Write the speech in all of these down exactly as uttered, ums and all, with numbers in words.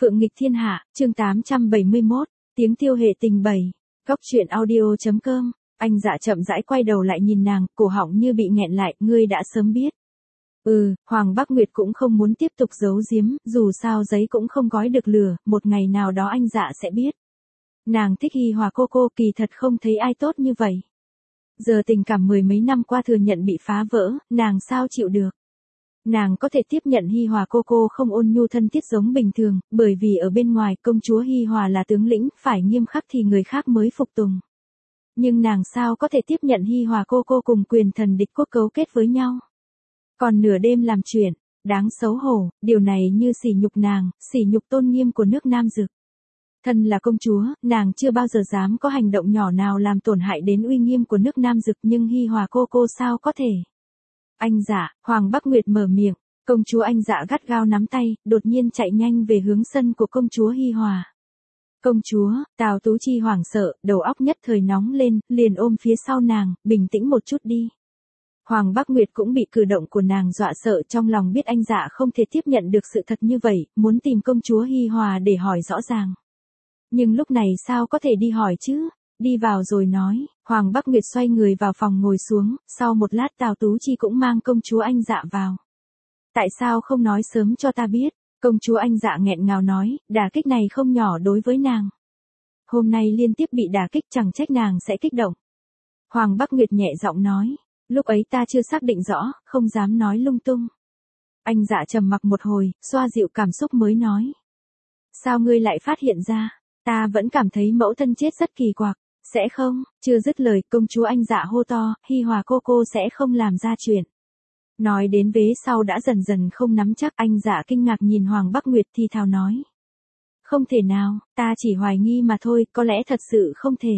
Phượng nghịch thiên hạ, chương tám trăm bảy mươi mốt, tiếng tiêu hệ tình bảy. Góc truyện audio.com, anh Dạ chậm rãi quay đầu lại nhìn nàng, cổ họng như bị nghẹn lại, ngươi đã sớm biết. Ừ, Hoàng Bắc Nguyệt cũng không muốn tiếp tục giấu giếm, dù sao giấy cũng không gói được lửa, một ngày nào đó anh Dạ sẽ biết. Nàng thích Hi Hòa cô cô, kỳ thật không thấy ai tốt như vậy. Giờ tình cảm mười mấy năm qua thừa nhận bị phá vỡ, nàng sao chịu được. Nàng có thể tiếp nhận Hi Hòa cô cô không ôn nhu thân thiết giống bình thường, bởi vì ở bên ngoài công chúa Hi Hòa là tướng lĩnh, phải nghiêm khắc thì người khác mới phục tùng. Nhưng nàng sao có thể tiếp nhận Hi Hòa cô cô cùng quyền thần địch quốc cấu kết với nhau. Còn nửa đêm làm chuyện, đáng xấu hổ, điều này như sỉ nhục nàng, sỉ nhục tôn nghiêm của nước Nam Dực. Thân là công chúa, nàng chưa bao giờ dám có hành động nhỏ nào làm tổn hại đến uy nghiêm của nước Nam Dực, nhưng Hi Hòa cô cô sao có thể. Anh Dạ, Hoàng Bắc Nguyệt mở miệng, công chúa anh Dạ gắt gao nắm tay, đột nhiên chạy nhanh về hướng sân của công chúa Hi Hòa. Công chúa, Tào Tú Chi hoảng sợ, đầu óc nhất thời nóng lên, liền ôm phía sau nàng, bình tĩnh một chút đi. Hoàng Bắc Nguyệt cũng bị cử động của nàng dọa sợ, trong lòng biết anh Dạ không thể tiếp nhận được sự thật như vậy, muốn tìm công chúa Hi Hòa để hỏi rõ ràng. Nhưng lúc này sao có thể đi hỏi chứ? Đi vào rồi nói, Hoàng Bắc Nguyệt xoay người vào phòng ngồi xuống, sau một lát Tào Tú Chi cũng mang công chúa anh Dạ vào. Tại sao không nói sớm cho ta biết? Công chúa anh Dạ nghẹn ngào nói, đả kích này không nhỏ đối với nàng. Hôm nay liên tiếp bị đả kích chẳng trách nàng sẽ kích động. Hoàng Bắc Nguyệt nhẹ giọng nói, lúc ấy ta chưa xác định rõ, không dám nói lung tung. Anh Dạ trầm mặc một hồi, xoa dịu cảm xúc mới nói. Sao ngươi lại phát hiện ra? Ta vẫn cảm thấy mẫu thân chết rất kỳ quặc. Sẽ không, chưa dứt lời, công chúa anh Dạ hô to, Hi Hòa cô cô sẽ không làm ra chuyện. Nói đến vế sau đã dần dần không nắm chắc, anh Dạ kinh ngạc nhìn Hoàng Bắc Nguyệt thì thào nói. Không thể nào, ta chỉ hoài nghi mà thôi, có lẽ thật sự không thể.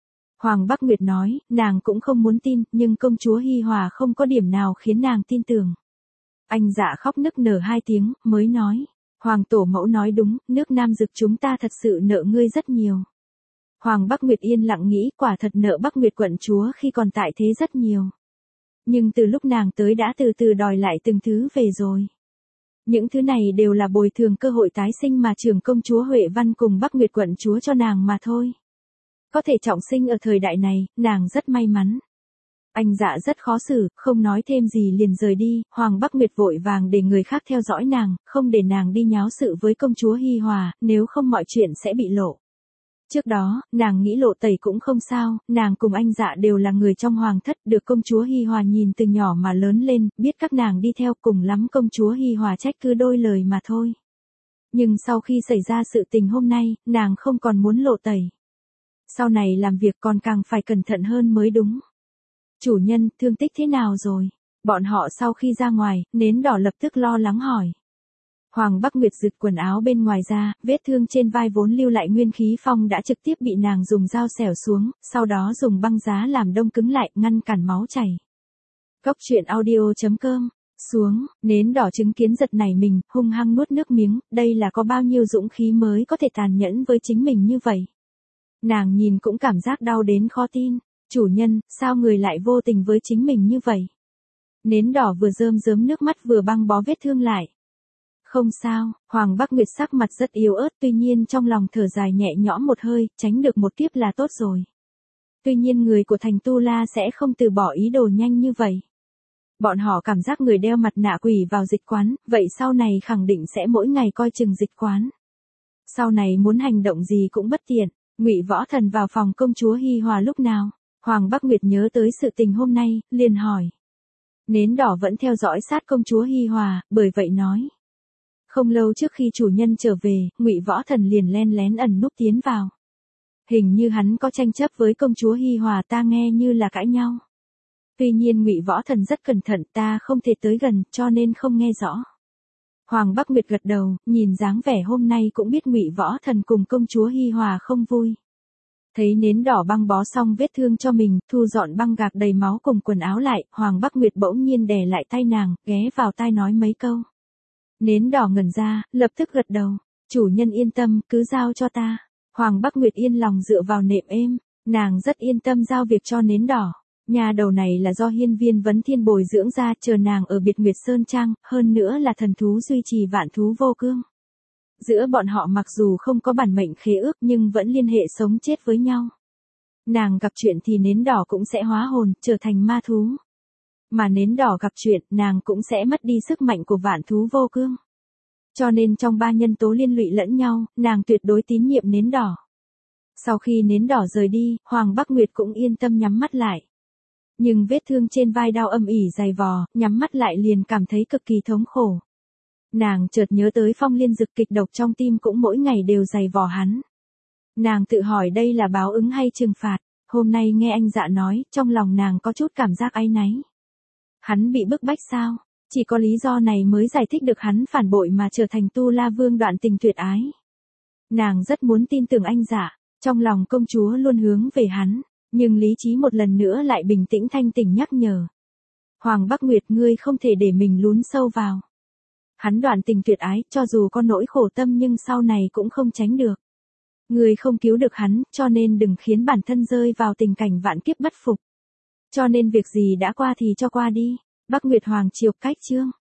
Hoàng Bắc Nguyệt nói, nàng cũng không muốn tin, nhưng công chúa Hi Hòa không có điểm nào khiến nàng tin tưởng. Anh Dạ khóc nức nở hai tiếng, mới nói. Hoàng tổ mẫu nói đúng, nước Nam Dực chúng ta thật sự nợ ngươi rất nhiều. Hoàng Bắc Nguyệt yên lặng nghĩ, quả thật nợ Bắc Nguyệt quận chúa khi còn tại thế rất nhiều. Nhưng từ lúc nàng tới đã từ từ đòi lại từng thứ về rồi. Những thứ này đều là bồi thường cơ hội tái sinh mà trưởng công chúa Huệ Văn cùng Bắc Nguyệt quận chúa cho nàng mà thôi. Có thể trọng sinh ở thời đại này, nàng rất may mắn. Anh Dạ rất khó xử, không nói thêm gì liền rời đi, Hoàng Bắc Nguyệt vội vàng để người khác theo dõi nàng, không để nàng đi nháo sự với công chúa Hi Hòa, nếu không mọi chuyện sẽ bị lộ. Trước đó, nàng nghĩ lộ tẩy cũng không sao, nàng cùng anh Dạ đều là người trong hoàng thất, được công chúa Hi Hòa nhìn từ nhỏ mà lớn lên, biết các nàng đi theo, cùng lắm công chúa Hi Hòa trách cứ đôi lời mà thôi. Nhưng sau khi xảy ra sự tình hôm nay, nàng không còn muốn lộ tẩy. Sau này làm việc còn càng phải cẩn thận hơn mới đúng. Chủ nhân, thương tích thế nào rồi? Bọn họ sau khi ra ngoài, Nến Đỏ lập tức lo lắng hỏi. Hoàng Bắc Nguyệt giựt quần áo bên ngoài ra, vết thương trên vai vốn lưu lại nguyên khí phong đã trực tiếp bị nàng dùng dao xẻo xuống, sau đó dùng băng giá làm đông cứng lại, ngăn cản máu chảy. Góc truyện audio.com, xuống, Nến Đỏ chứng kiến giật nảy mình, hung hăng nuốt nước miếng, đây là có bao nhiêu dũng khí mới có thể tàn nhẫn với chính mình như vậy. Nàng nhìn cũng cảm giác đau đến khó tin, chủ nhân, sao người lại vô tình với chính mình như vậy? Nến Đỏ vừa rơm rớm nước mắt vừa băng bó vết thương lại. Không sao, Hoàng Bắc Nguyệt sắc mặt rất yếu ớt, tuy nhiên trong lòng thở dài nhẹ nhõm một hơi, tránh được một kiếp là tốt rồi. Tuy nhiên người của thành Tu La sẽ không từ bỏ ý đồ nhanh như vậy. Bọn họ cảm giác người đeo mặt nạ quỷ vào dịch quán, vậy sau này khẳng định sẽ mỗi ngày coi chừng dịch quán. Sau này muốn hành động gì cũng bất tiện. Ngụy Võ Thần vào phòng công chúa Hi Hòa lúc nào? Hoàng Bắc Nguyệt nhớ tới sự tình hôm nay, liền hỏi. Nến Đỏ vẫn theo dõi sát công chúa Hi Hòa, bởi vậy nói. Không lâu trước khi chủ nhân trở về, Ngụy Võ Thần liền len lén ẩn núp tiến vào. Hình như hắn có tranh chấp với công chúa Hi Hòa, ta nghe như là cãi nhau. Tuy nhiên Ngụy Võ Thần rất cẩn thận, ta không thể tới gần, cho nên không nghe rõ. Hoàng Bắc Nguyệt gật đầu, nhìn dáng vẻ hôm nay cũng biết Ngụy Võ Thần cùng công chúa Hi Hòa không vui. Thấy Nến Đỏ băng bó xong vết thương cho mình, thu dọn băng gạc đầy máu cùng quần áo lại, Hoàng Bắc Nguyệt bỗng nhiên đè lại tay nàng, ghé vào tai nói mấy câu. Nến Đỏ ngẩn ra, lập tức gật đầu. Chủ nhân yên tâm, cứ giao cho ta. Hoàng Bắc Nguyệt yên lòng dựa vào nệm êm, nàng rất yên tâm giao việc cho Nến Đỏ. Nhà đầu này là do hiên viên vấn thiên bồi dưỡng ra, chờ nàng ở biệt Nguyệt Sơn Trang, hơn nữa là thần thú duy trì vạn thú vô cương. Giữa bọn họ mặc dù không có bản mệnh khế ước nhưng vẫn liên hệ sống chết với nhau. Nàng gặp chuyện thì nến đỏ cũng sẽ hóa hồn, trở thành ma thú. Mà nến đỏ gặp chuyện, nàng cũng sẽ mất đi sức mạnh của vạn thú vô cương. Cho nên trong ba nhân tố liên lụy lẫn nhau, nàng tuyệt đối tín nhiệm nến đỏ. Sau khi nến đỏ rời đi, Hoàng Bắc Nguyệt cũng yên tâm nhắm mắt lại. Nhưng vết thương trên vai đau âm ỉ dày vò, nhắm mắt lại liền cảm thấy cực kỳ thống khổ. Nàng chợt nhớ tới Phong Liên Dực kịch độc trong tim cũng mỗi ngày đều dày vò hắn. Nàng tự hỏi đây là báo ứng hay trừng phạt, hôm nay nghe anh Dạ nói, trong lòng nàng có chút cảm giác áy náy. Hắn bị bức bách sao? Chỉ có lý do này mới giải thích được hắn phản bội mà trở thành Tu La Vương đoạn tình tuyệt ái. Nàng rất muốn tin tưởng anh Dạ, trong lòng công chúa luôn hướng về hắn, nhưng lý trí một lần nữa lại bình tĩnh thanh tỉnh nhắc nhở. Hoàng Bắc Nguyệt, ngươi không thể để mình lún sâu vào. Hắn đoạn tình tuyệt ái, cho dù có nỗi khổ tâm nhưng sau này cũng không tránh được. Ngươi không cứu được hắn, cho nên đừng khiến bản thân rơi vào tình cảnh vạn kiếp bất phục. Cho nên việc gì đã qua thì cho qua đi. Bắc Nguyệt Hoàng Triều cách chương